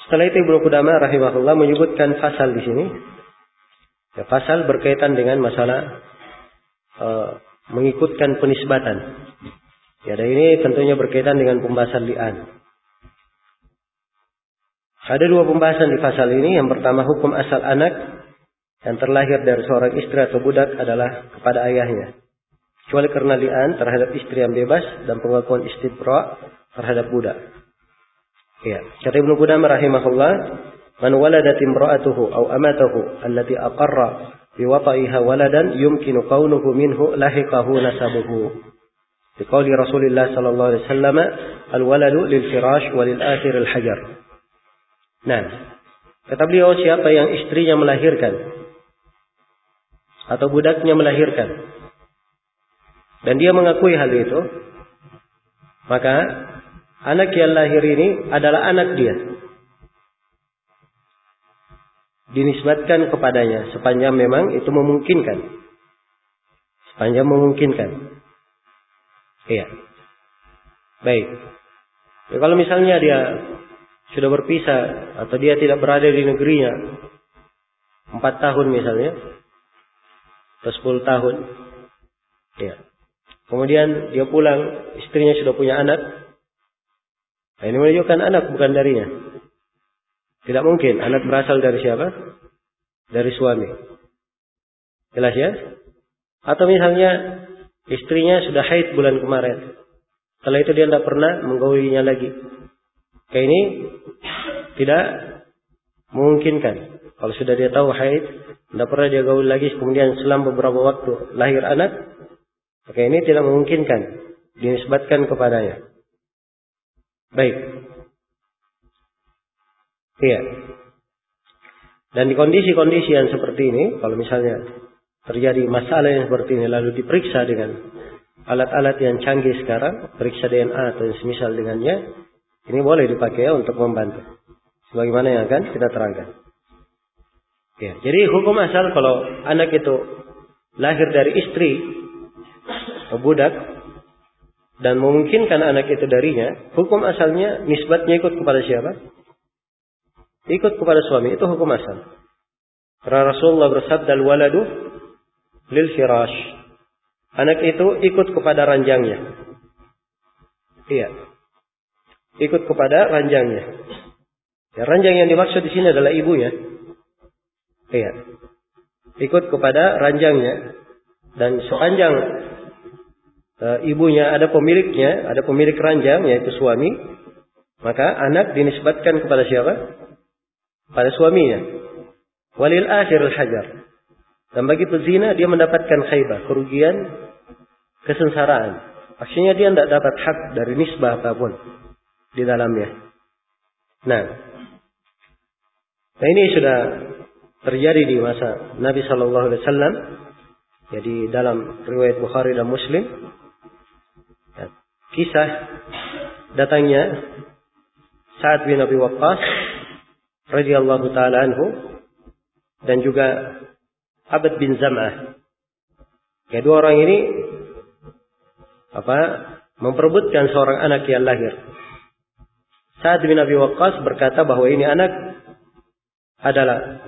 Setelah itu Ibnu Qudamah rahimahullah menyebutkan fasal di sini. Ya, fasal berkaitan dengan masalah mengikutkan penisbatan. Ya, dan ini tentunya berkaitan dengan pembahasan li'an. Ada dua pembahasan di pasal ini. Yang pertama, hukum asal anak yang terlahir dari seorang istri atau budak adalah kepada ayahnya, kecuali karena li'an terhadap istri yang bebas dan pengakuan istibra terhadap budak. Ya, kata Ibnu Qudamah rahimahullah, man waladat imra'atuhu aw amatuhu allati aqarra bi wata'iha waladan yumkinu kaunuhu minhu lahiqahu nasabuhu. Biqauli Rasulullah sallallahu alaihi wasallam, al-waladu lil firash wa lil akhir al hajar. Nah, kata beliau, siapa yang istrinya melahirkan atau budaknya melahirkan dan dia mengakui hal itu, maka anak yang lahir ini adalah anak dia, dinisbatkan kepadanya sepanjang memang itu memungkinkan. Sepanjang memungkinkan. Iya. Baik. Ya, kalau misalnya dia sudah berpisah atau dia tidak berada di negerinya 4 tahun misalnya, atau 10 tahun, ya. Kemudian dia pulang, istrinya sudah punya anak. Nah, ini menunjukkan anak bukan darinya. Tidak mungkin anak berasal dari siapa? Dari suami. Jelas ya? Atau misalnya istrinya sudah haid bulan kemarin. Setelah itu dia tidak pernah menggaulinya lagi. Kayak ini tidak memungkinkan. Kalau sudah dia tahu haid, tidak pernah dia gaul lagi, kemudian selang beberapa waktu lahir anak, maka ini tidak memungkinkan dinisbatkan kepadanya. Baik. Iya. Dan di kondisi-kondisi yang seperti ini, kalau misalnya terjadi masalah yang seperti ini lalu diperiksa dengan alat-alat yang canggih sekarang, periksa DNA atau yang semisal dengannya, ini boleh dipakai untuk membantu. Sebagaimana yang akan kita terangkan. Ya, jadi hukum asal kalau anak itu lahir dari istri atau budak dan memungkinkan anak itu darinya, hukum asalnya nisbatnya ikut kepada siapa? Ikut kepada suami, itu hukum asal. Karena Rasulullah bersabda, al-waladu lil firash. Anak itu ikut kepada ranjangnya. Iya. Ikut kepada ranjangnya. Ya, ranjang yang dimaksud di sini adalah ibunya. Iya. Ikut kepada ranjangnya. Dan sepanjang ibunya ada pemiliknya, ada pemilik ranjang yaitu suami, maka anak dinisbatkan kepada siapa? Pada suaminya. Walil akhir al-hajar. Dan bagi pezina dia mendapatkan khaybah, kerugian, kesengsaraan. Maksudnya dia tidak dapat hak dari nisbah apapun di dalamnya. Nah ini sudah terjadi di masa Nabi Sallallahu Alaihi Wasallam. Jadi dalam riwayat Bukhari dan Muslim, ya, kisah datangnya Sa'ad bin Abi Waqqas radhiyallahu taala anhu dan juga Abad bin Zam'ah. Ya, dua orang ini memperebutkan seorang anak yang lahir. Sa'ad bin Abi Waqqas berkata bahwa ini anak adalah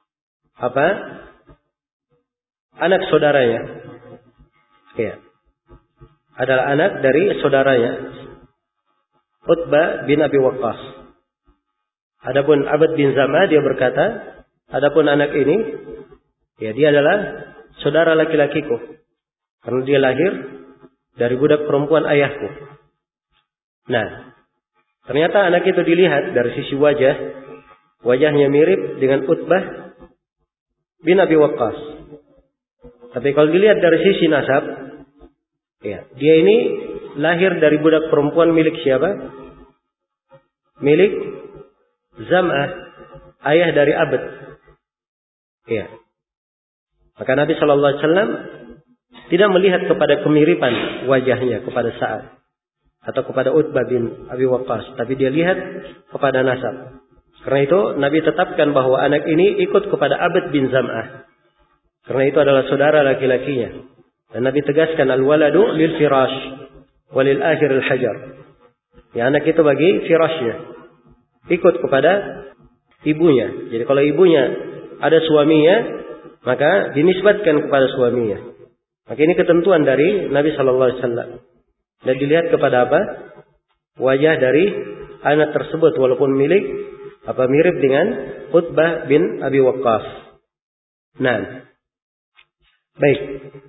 anak saudaranya. Ya. Adalah anak dari saudaranya Utbah bin Abi Waqqas. Adapun Abad bin Zam'ah dia berkata, adapun anak ini, ya dia adalah saudara laki-lakiku. Karena dia lahir dari budak perempuan ayahku. Nah, ternyata anak itu dilihat dari sisi wajah, wajahnya mirip dengan Utbah bin Abi Waqqas. Tapi kalau dilihat dari sisi nasab, ya, dia ini lahir dari budak perempuan milik siapa? Milik Zam'ah, ayah dari Abad. Ya. Maka Nabi Sallallahu Alaihi Wasallam tidak melihat kepada kemiripan wajahnya kepada Sa'ad atau kepada Utbah bin Abi Waqqas, tapi dia lihat kepada nasab. Karena itu Nabi tetapkan bahwa anak ini ikut kepada Abad bin Zam'ah. Karena itu adalah saudara laki-lakinya. Dan Nabi tegaskan al-waladu lil firash walil akhir al hajar. Ya, anak itu bagi firashnya, ikut kepada ibunya. Jadi kalau ibunya ada suaminya, maka dinisbatkan kepada suaminya. Maka ini ketentuan dari Nabi Shallallahu Alaihi Wasallam. Dan dilihat kepada apa? Wajah dari anak tersebut, walaupun mirip dengan Utbah bin Abi Waqqas. Nah, baik.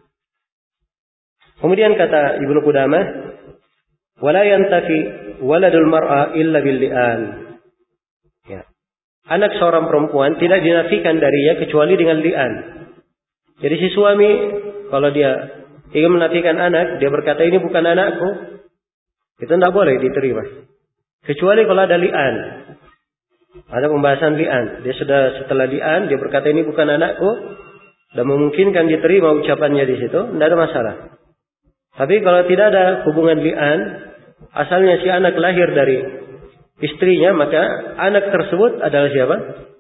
Kemudian kata Ibnu Qudamah, wala yantafi waladul mar'a illa bil li'an. Ya. Anak seorang perempuan tidak dinafikan darinya kecuali dengan li'an. Jadi si suami kalau dia ingin menafikan anak, dia berkata ini bukan anakku, itu tidak boleh diterima. Kecuali kalau ada li'an. Ada pembahasan li'an. Dia sudah setelah li'an, dia berkata ini bukan anakku, dan memungkinkan diterima ucapannya di situ, tidak ada masalah. Tapi kalau tidak ada hubungan li'an, asalnya si anak lahir dari istrinya, maka anak tersebut adalah siapa?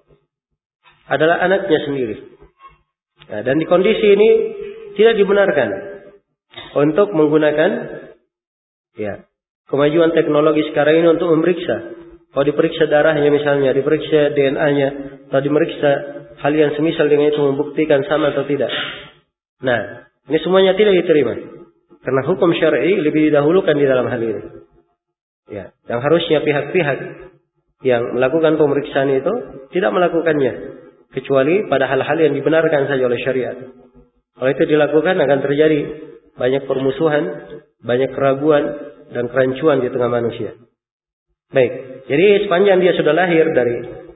Adalah anaknya sendiri. Nah, dan di kondisi ini tidak dibenarkan untuk menggunakan kemajuan teknologi sekarang ini untuk memeriksa. Kalau diperiksa darahnya misalnya, diperiksa DNA-nya, atau diperiksa hal yang semisal dengan itu membuktikan sama atau tidak. Nah, ini semuanya tidak diterima. Karena hukum syar'i lebih didahulukan di dalam hal ini. Ya, yang harusnya pihak-pihak yang melakukan pemeriksaan itu tidak melakukannya, kecuali pada hal-hal yang dibenarkan saja oleh syariat. Kalau itu dilakukan akan terjadi banyak permusuhan, banyak keraguan dan kerancuan di tengah manusia. Baik, jadi sepanjang dia sudah lahir dari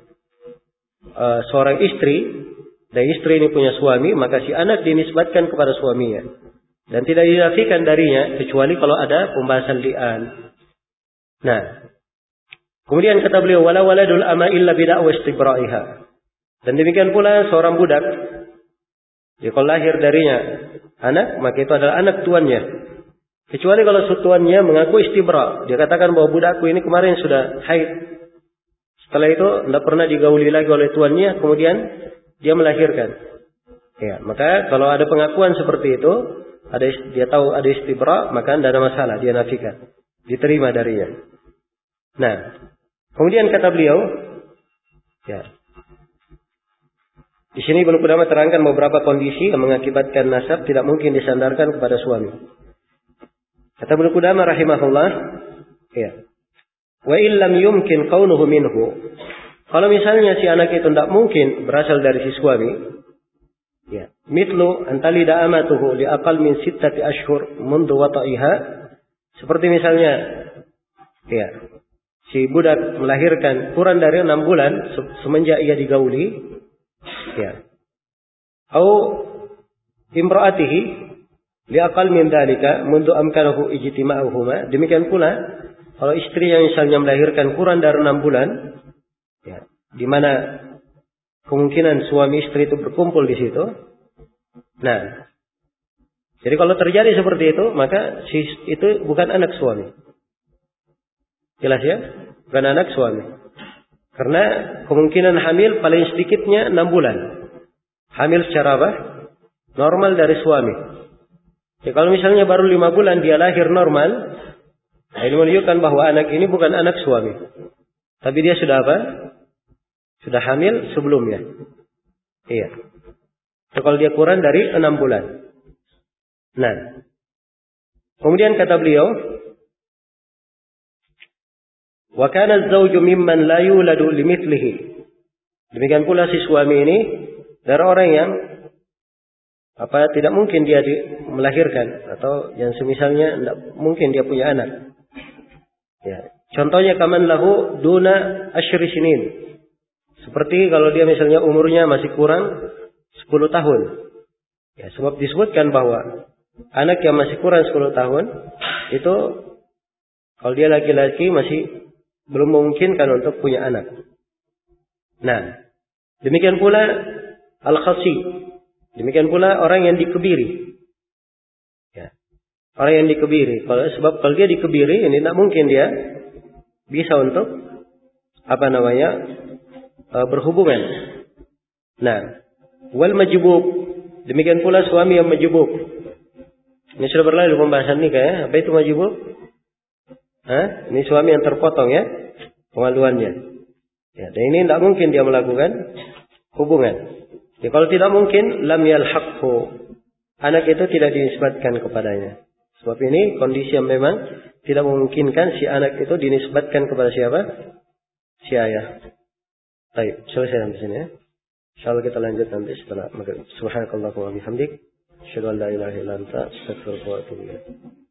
seorang istri, dan istri ini punya suami, maka si anak dinisbatkan kepada suaminya. Dan tidak dinafikan darinya, kecuali kalau ada pembahasan li'an. Nah, kemudian kata beliau, wala waladul ama illa bida'wa istibra'iha. Dan demikian pula seorang budak, jadi kalau lahir darinya anak, maka itu adalah anak tuannya. Kecuali kalau tuannya mengaku istibra'. Dia katakan bahwa budakku ini kemarin sudah haid. Setelah itu tidak pernah digauli lagi oleh tuannya, kemudian dia melahirkan. Ya, maka kalau ada pengakuan seperti itu, dia tahu ada istibra', maka tidak ada masalah, dia nafikan. Diterima darinya. Nah, kemudian kata beliau, di sini Ibnu Qudamah terangkan beberapa kondisi yang mengakibatkan nasab tidak mungkin disandarkan kepada suami. Kata Ibnu Qudamah rahimahullah, wa illam yumkin kaunuhu minhu. Kalau misalnya si anak itu tidak mungkin berasal dari si suami, mitlu antalida amatuhu li aqal min 6 ashhur mundu wata'iha. Seperti misalnya si budak melahirkan kurang dari 6 bulan semenjak ia digauli, atau imra'atihi li aqal min dalika mundu amkanahu ijtima'uhuma. Demikian pula kalau istri yang misalnya melahirkan kurang dari 6 bulan, di mana kemungkinan suami istri itu berkumpul di situ. Nah, jadi kalau terjadi seperti itu, maka itu bukan anak suami. Jelas ya? Bukan anak suami. Karena kemungkinan hamil paling sedikitnya 6 bulan. Hamil secara apa? Normal dari suami. Ya, kalau misalnya baru 5 bulan dia lahir normal, ini menunjukkan bahwa anak ini bukan anak suami. Tapi dia sudah apa? Sudah hamil sebelumnya. Iya. So, kalau dia kurang dari 6 bulan. Nah. Kemudian kata beliau, wa kana az-zawju mimman la yuladu limithlihi. Demikian pula si suami ini dari orang yang tidak mungkin dia melahirkan, atau yang semisalnya tidak mungkin dia punya anak. Ya. Contohnya kaman lahu duna asyri sinin. Seperti kalau dia misalnya umurnya masih kurang 10 tahun. Ya, sebab disebutkan bahwa anak yang masih kurang 10 tahun itu kalau dia laki-laki masih belum memungkinkan untuk punya anak. Nah, demikian pula al-khasi. Demikian pula orang yang dikebiri. Ya. Orang yang dikebiri. Sebab kalau dia dikebiri, ini tidak mungkin dia bisa untuk berhubungan. Nah, wal majbub. Demikian pula suami yang majbub. Ini sudah berlalu pembahasan nikah ya. Apa itu majbub? Ini suami yang terpotong ya, pengaduannya. Ya, dan ini tidak mungkin dia melakukan hubungan. Ya, kalau tidak mungkin, lam yalhaqhu. Anak itu tidak dinisbatkan kepadanya. Sebab ini kondisi yang memang tidak memungkinkan si anak itu dinisbatkan kepada siapa? Si ayah. Baik, selesai sampai sini ya. Insyaallah kita lanjut nanti setelah maghrib. Subhanakallahumma wa bihamdik, asyhadu an la ilaha illa anta, astaghfiruka wa atubu ilaik.